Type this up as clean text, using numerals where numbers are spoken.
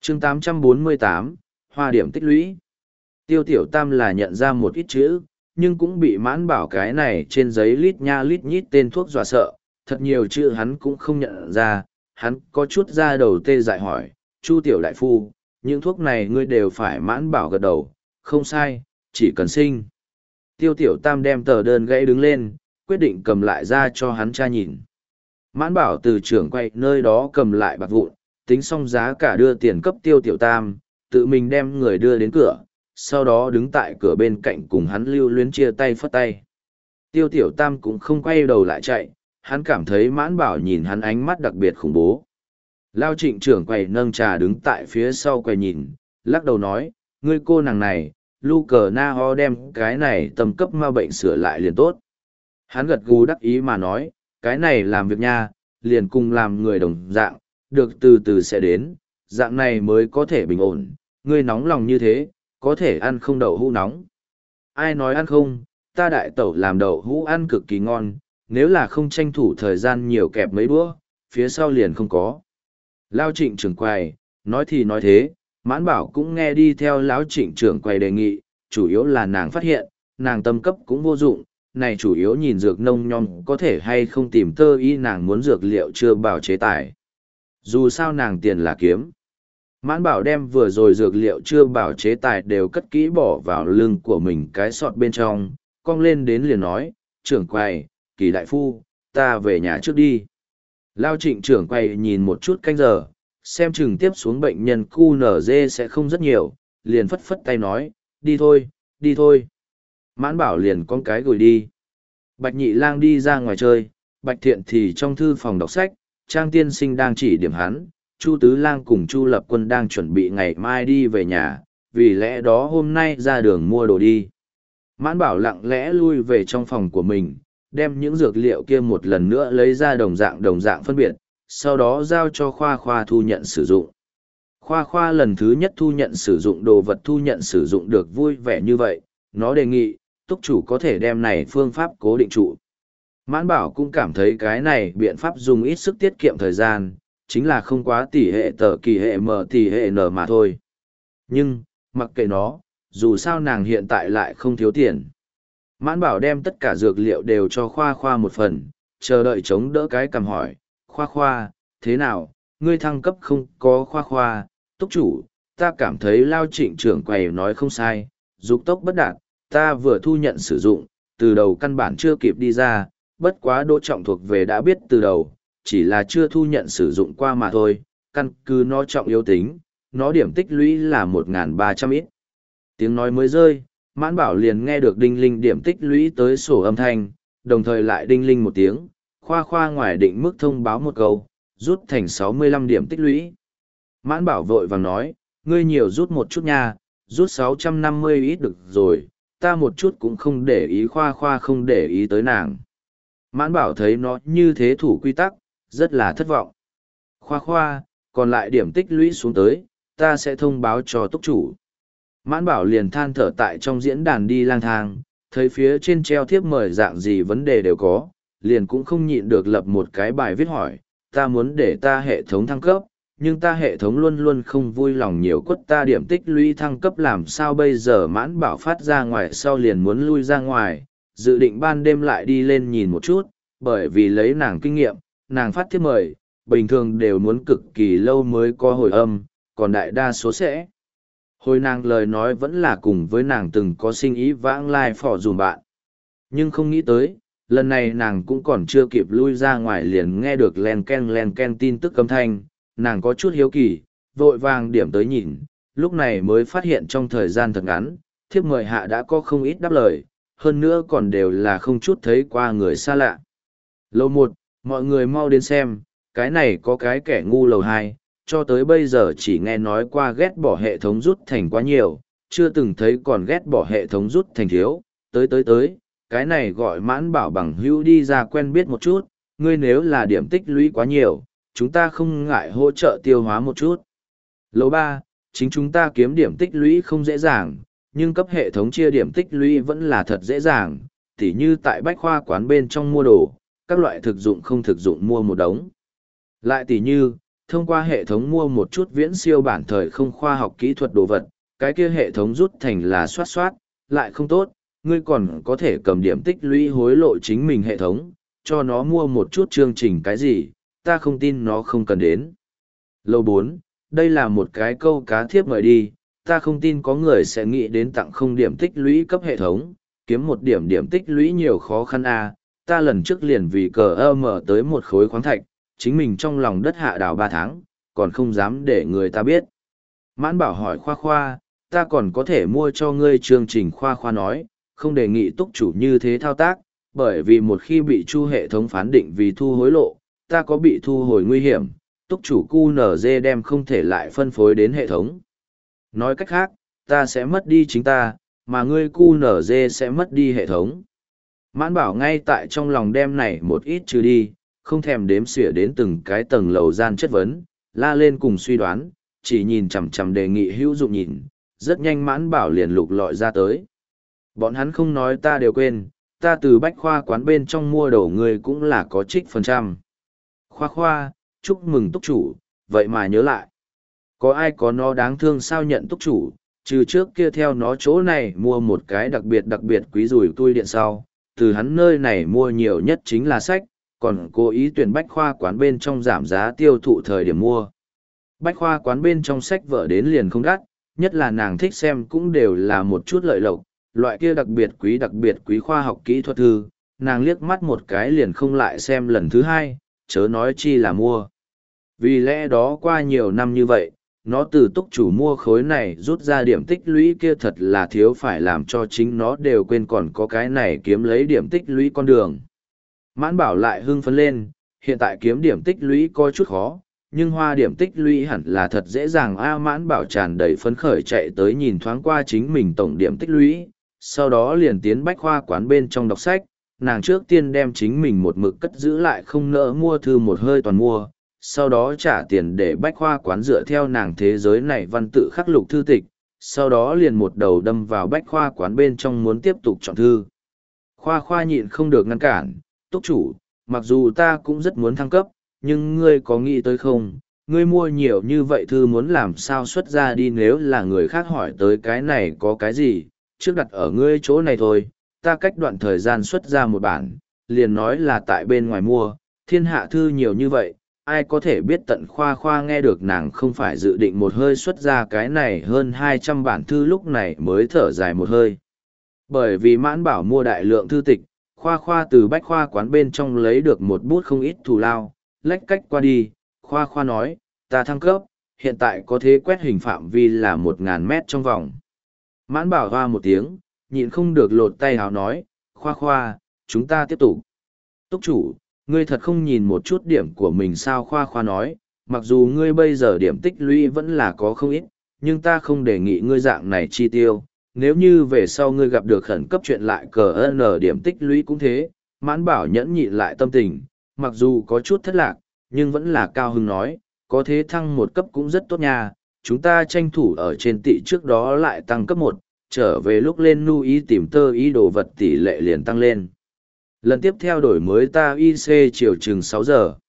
chương 848, hoa điểm tích lũy. Tiêu Tiểu Tam là nhận ra một ít chữ, nhưng cũng bị Mãn Bảo cái này trên giấy lít nha lít nhít tên thuốc dọa sợ, thật nhiều chữ hắn cũng không nhận ra, hắn có chút ra đầu tê dại hỏi, Chu Tiểu Đại Phu, những thuốc này ngươi đều phải. Mãn Bảo gật đầu, không sai, chỉ cần sinh. Tiêu Tiểu Tam đem tờ đơn gãy đứng lên, quyết định cầm lại ra cho hắn tra nhìn. Mãn Bảo từ trưởng quay nơi đó cầm lại bạc vụn, tính xong giá cả đưa tiền cấp Tiêu Tiểu Tam, tự mình đem người đưa đến cửa, sau đó đứng tại cửa bên cạnh cùng hắn lưu luyến chia tay phất tay. Tiêu Tiểu Tam cũng không quay đầu lại chạy, hắn cảm thấy Mãn Bảo nhìn hắn ánh mắt đặc biệt khủng bố. Lao Trịnh trưởng quầy nâng trà đứng tại phía sau quầy nhìn, lắc đầu nói, ngươi cô nàng này, lu cờ na ho đem cái này tầm cấp ma bệnh sửa lại liền tốt. Hắn gật gù đắc ý mà nói, cái này làm việc nha, liền cùng làm người đồng dạng, được từ từ sẽ đến, dạng này mới có thể bình ổn, ngươi nóng lòng như thế, có thể ăn không đậu hũ nóng. Ai nói ăn không, ta đại tẩu làm đậu hũ ăn cực kỳ ngon, nếu là không tranh thủ thời gian nhiều kẹp mấy đũa, phía sau liền không có. Lao Trịnh trưởng quầy, nói thì nói thế, Mãn Bảo cũng nghe đi theo Lão Trịnh trưởng quầy đề nghị, chủ yếu là nàng phát hiện, nàng tâm cấp cũng vô dụng, này chủ yếu nhìn dược nông nhom có thể hay không tìm tơ y, nàng muốn dược liệu chưa bảo chế tài. Dù sao nàng tiền là kiếm. Mãn Bảo đem vừa rồi dược liệu chưa bảo chế tài đều cất kỹ bỏ vào lưng của mình cái sọt bên trong, cong lên đến liền nói, trưởng quầy, Kỳ đại phu, ta về nhà trước đi. Lao Trịnh trưởng quầy nhìn một chút canh giờ, xem chừng tiếp xuống bệnh nhân QNZ sẽ không rất nhiều, liền phất phất tay nói, đi thôi, đi thôi. Mãn Bảo liền con cái gửi đi. Bạch Nhị Lang đi ra ngoài chơi, Bạch Thiện thì trong thư phòng đọc sách, Trang Tiên Sinh đang chỉ điểm hắn, Chu Tứ Lang cùng Chu Lập Quân đang chuẩn bị ngày mai đi về nhà, vì lẽ đó hôm nay ra đường mua đồ đi. Mãn Bảo lặng lẽ lui về trong phòng của mình, đem những dược liệu kia một lần nữa lấy ra đồng dạng phân biệt, sau đó giao cho Khoa Khoa thu nhận sử dụng. Khoa Khoa lần thứ nhất thu nhận sử dụng đồ vật thu nhận sử dụng được vui vẻ như vậy, nó đề nghị, túc chủ có thể đem này phương pháp cố định trụ. Mãn Bảo cũng cảm thấy cái này biện pháp dùng ít sức tiết kiệm thời gian, chính là không quá tỷ hệ tờ kỳ hệ m tỷ hệ n mà thôi. Nhưng, mặc kệ nó, dù sao nàng hiện tại lại không thiếu tiền. Mãn Bảo đem tất cả dược liệu đều cho Khoa Khoa một phần, chờ đợi chống đỡ cái cầm hỏi, Khoa Khoa, thế nào, ngươi thăng cấp không có? Khoa Khoa, túc chủ, ta cảm thấy Lao Trịnh trưởng quầy nói không sai, dục tốc bất đạt, ta vừa thu nhận sử dụng, từ đầu căn bản chưa kịp đi ra, bất quá Đỗ Trọng thuộc về đã biết từ đầu, chỉ là chưa thu nhận sử dụng qua mà thôi, căn cứ nó trọng yếu tính, nó điểm tích lũy là 1.300 ít. Tiếng nói mới rơi, Mãn Bảo liền nghe được đinh linh điểm tích lũy tới sổ âm thanh, đồng thời lại đinh linh một tiếng, Khoa Khoa ngoài định mức thông báo một câu, rút thành 65 điểm tích lũy. Mãn Bảo vội vàng nói, ngươi nhiều rút một chút nha, rút 650 ít được rồi, ta một chút cũng không để ý. Khoa Khoa không để ý tới nàng. Mãn Bảo thấy nó như thế thủ quy tắc, rất là thất vọng. Khoa Khoa, còn lại điểm tích lũy xuống tới, ta sẽ thông báo cho túc chủ. Mãn Bảo liền than thở tại trong diễn đàn đi lang thang, thấy phía trên treo thiếp mời dạng gì vấn đề đều có, liền cũng không nhịn được lập một cái bài viết hỏi, ta muốn để ta hệ thống thăng cấp, nhưng ta hệ thống luôn luôn không vui lòng nhiều quất ta điểm tích lũy thăng cấp làm sao bây giờ? Mãn Bảo phát ra ngoài sau liền muốn lui ra ngoài, dự định ban đêm lại đi lên nhìn một chút, bởi vì lấy nàng kinh nghiệm, nàng phát thiếp mời, bình thường đều muốn cực kỳ lâu mới có hồi âm, còn đại đa số sẽ. Hồi nàng lời nói vẫn là cùng với nàng từng có sinh ý vãng lai phỏ dùm bạn. Nhưng không nghĩ tới, lần này nàng cũng còn chưa kịp lui ra ngoài liền nghe được len ken tin tức âm thanh, nàng có chút hiếu kỳ, vội vàng điểm tới nhìn, lúc này mới phát hiện trong thời gian thật ngắn, thiếp mời hạ đã có không ít đáp lời, hơn nữa còn đều là không chút thấy qua người xa lạ. Lầu 1, mọi người mau đến xem, cái này có cái kẻ ngu. Lầu 2, cho tới bây giờ chỉ nghe nói qua ghét bỏ hệ thống rút thành quá nhiều, chưa từng thấy còn ghét bỏ hệ thống rút thành thiếu. Tới, cái này gọi Mãn Bảo bằng hữu đi ra quen biết một chút, ngươi nếu là điểm tích lũy quá nhiều, chúng ta không ngại hỗ trợ tiêu hóa một chút. Lầu 3, chính chúng ta kiếm điểm tích lũy không dễ dàng, nhưng cấp hệ thống chia điểm tích lũy vẫn là thật dễ dàng, tỉ như tại bách khoa quán bên trong mua đồ, các loại thực dụng không thực dụng mua một đống. Lại tỉ như, thông qua hệ thống mua một chút viễn siêu bản thời không khoa học kỹ thuật đồ vật, cái kia hệ thống rút thành là soát soát, lại không tốt, ngươi còn có thể cầm điểm tích lũy hối lộ chính mình hệ thống, cho nó mua một chút chương trình cái gì, ta không tin nó không cần đến. Lầu 4, đây là một cái câu cá thiếp mời đi, ta không tin có người sẽ nghĩ đến tặng không điểm tích lũy cấp hệ thống, kiếm một điểm điểm tích lũy nhiều khó khăn à, ta lần trước liền vì cờ mở tới một khối khoáng thạch, chính mình trong lòng đất hạ đào 3 tháng, còn không dám để người ta biết. Mãn Bảo hỏi Khoa Khoa, ta còn có thể mua cho ngươi chương trình. Khoa Khoa nói, không đề nghị túc chủ như thế thao tác, bởi vì một khi bị chu hệ thống phán định vì thu hối lộ, ta có bị thu hồi nguy hiểm, túc chủ QNZ đem không thể lại phân phối đến hệ thống. Nói cách khác, ta sẽ mất đi chính ta, mà ngươi QNZ sẽ mất đi hệ thống. Mãn Bảo ngay tại trong lòng đem này một ít trừ đi, không thèm đếm xỉa đến từng cái tầng lầu gian chất vấn, la lên cùng suy đoán, chỉ nhìn chằm chằm đề nghị hữu dụng nhìn, rất nhanh Mãn Bảo liền lục lọi ra tới. Bọn hắn không nói ta đều quên, ta từ bách khoa quán bên trong mua đồ người cũng là có trích %. Khoa Khoa, chúc mừng túc chủ, vậy mà nhớ lại. Có ai có nó đáng thương sao nhận túc chủ, trừ trước kia theo nó chỗ này mua một cái đặc biệt quý rủi tui điện sau, từ hắn nơi này mua nhiều nhất chính là sách, còn cố ý tuyển bách khoa quán bên trong giảm giá tiêu thụ thời điểm mua. Bách khoa quán bên trong sách vở đến liền không đắt, nhất là nàng thích xem cũng đều là một chút lợi lộc, loại kia đặc biệt quý khoa học kỹ thuật thư, nàng liếc mắt một cái liền không lại xem lần thứ hai, chớ nói chi là mua. Vì lẽ đó qua nhiều năm như vậy, nó từ túc chủ mua khối này rút ra điểm tích lũy kia thật là thiếu phải làm cho chính nó đều quên còn có cái này kiếm lấy điểm tích lũy con đường. Mãn Bảo lại hưng phấn lên, hiện tại kiếm điểm tích lũy có chút khó, nhưng hoa điểm tích lũy hẳn là thật dễ dàng a. Mãn Bảo tràn đầy phấn khởi chạy tới nhìn thoáng qua chính mình tổng điểm tích lũy, sau đó liền tiến bách khoa quán bên trong đọc sách, nàng trước tiên đem chính mình một mực cất giữ lại không nỡ mua thư một hơi toàn mua, sau đó trả tiền để bách khoa quán dựa theo nàng thế giới này văn tự khắc lục thư tịch, sau đó liền một đầu đâm vào bách khoa quán bên trong muốn tiếp tục chọn thư. Khoa Khoa nhịn không được ngăn cản, túc chủ, mặc dù ta cũng rất muốn thăng cấp, nhưng ngươi có nghĩ tới không, ngươi mua nhiều như vậy thư muốn làm sao xuất ra đi, nếu là người khác hỏi tới cái này có cái gì, trước đặt ở ngươi chỗ này thôi, ta cách đoạn thời gian xuất ra một bản, liền nói là tại bên ngoài mua, thiên hạ thư nhiều như vậy, ai có thể biết tận. Khoa Khoa nghe được nàng không phải dự định một hơi xuất ra cái này hơn 200 bản thư lúc này mới thở dài một hơi. Bởi vì Mãn Bảo mua đại lượng thư tịch, Khoa Khoa từ bách khoa quán bên trong lấy được một bút không ít thù lao, lách cách qua đi, Khoa Khoa nói, ta thăng cấp, hiện tại có thể quét hình phạm vi là 1.000 mét trong vòng. Mãn Bảo hoa một tiếng, nhịn không được lột tay hào nói, Khoa Khoa, chúng ta tiếp tục. Túc chủ, ngươi thật không nhìn một chút điểm của mình sao? Khoa Khoa nói, mặc dù ngươi bây giờ điểm tích lũy vẫn là có không ít, nhưng ta không đề nghị ngươi dạng này chi tiêu. Nếu như về sau ngươi gặp được khẩn cấp chuyện lại cờ n điểm tích lũy cũng thế. Mãn Bảo nhẫn nhịn lại tâm tình, mặc dù có chút thất lạc, nhưng vẫn là cao hứng nói, có thế thăng một cấp cũng rất tốt nha, chúng ta tranh thủ ở trên tị trước đó lại tăng cấp 1, trở về lúc lên nu ý tìm tơ ý đồ vật tỷ lệ liền tăng lên. Lần tiếp theo đổi mới ta IC chiều chừng 6 giờ.